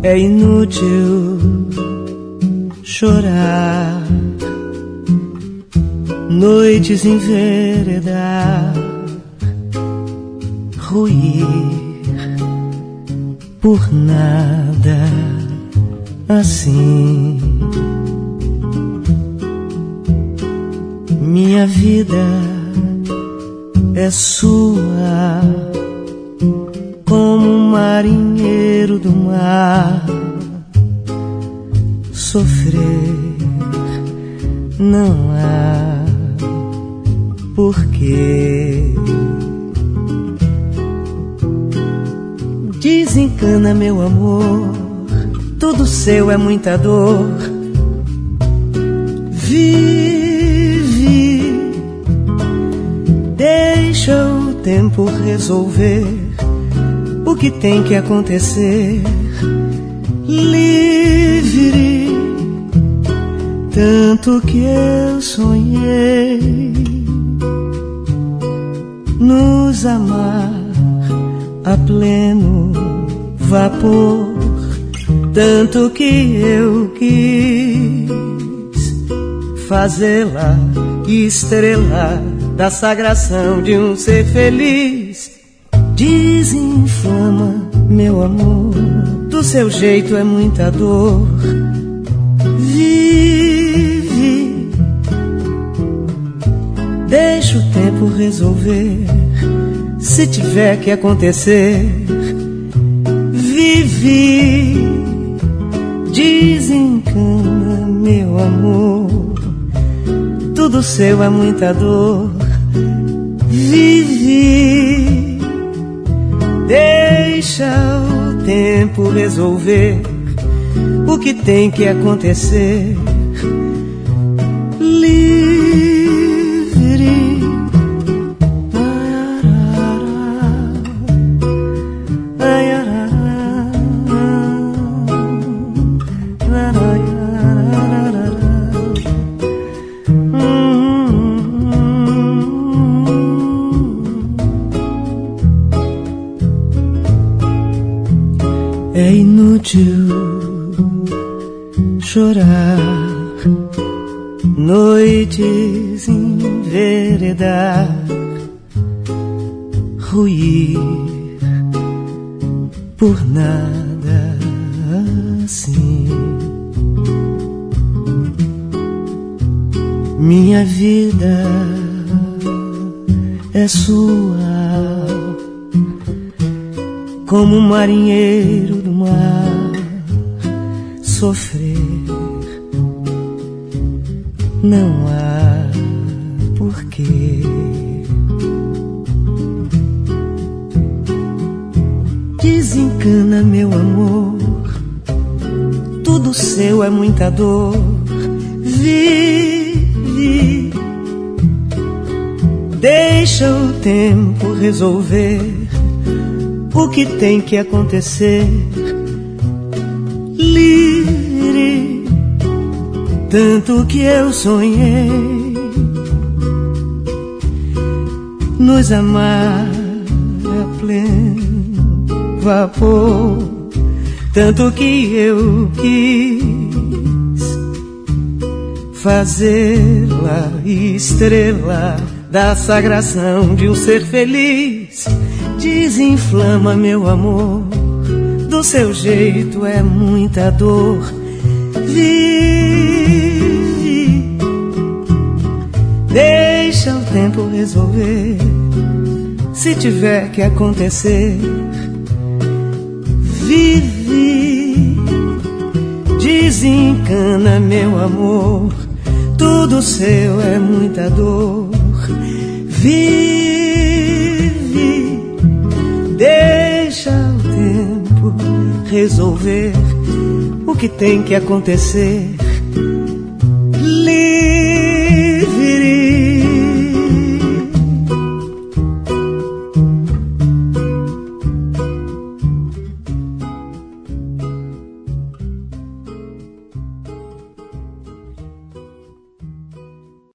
É inútil chorar, noites enveredar, ruir por nada assim. Minha vida é sua, como um marinheiro do mar. Sofrer não há porquê. Desencana, meu amor, tudo seu é muita dor. Vive, deixa o tempo resolver o que tem que acontecer. Livre, tanto que eu sonhei nos amar a pleno vapor, tanto que eu quis fazê-la estrela da sagração de um ser feliz. Desinflama, meu amor, do seu jeito é muita dor. Vive, deixa o tempo resolver se tiver que acontecer. Vive, desencana, meu amor, tudo seu é muita dor. Vive, deixa o tempo resolver o que tem que acontecer. Livre, é inútil chorar, noites enveredar, ruir por nada assim. Minha vida é sua, como um marinheiro do mar. Sofrer não há porquê. Desencana, meu amor, tudo seu é muita dor. Vive, deixa o tempo resolver o que tem que acontecer. Livre, tanto que eu sonhei nos amar a pleno vapor, tanto que eu quis fazê-la estrela da sagração de um ser feliz. Desinflama, meu amor, do seu jeito é muita dor. Vive, deixa o tempo resolver se tiver que acontecer. Vive, desencana, meu amor, tudo seu é muita dor. Vive, deixa o tempo resolver o que tem que acontecer.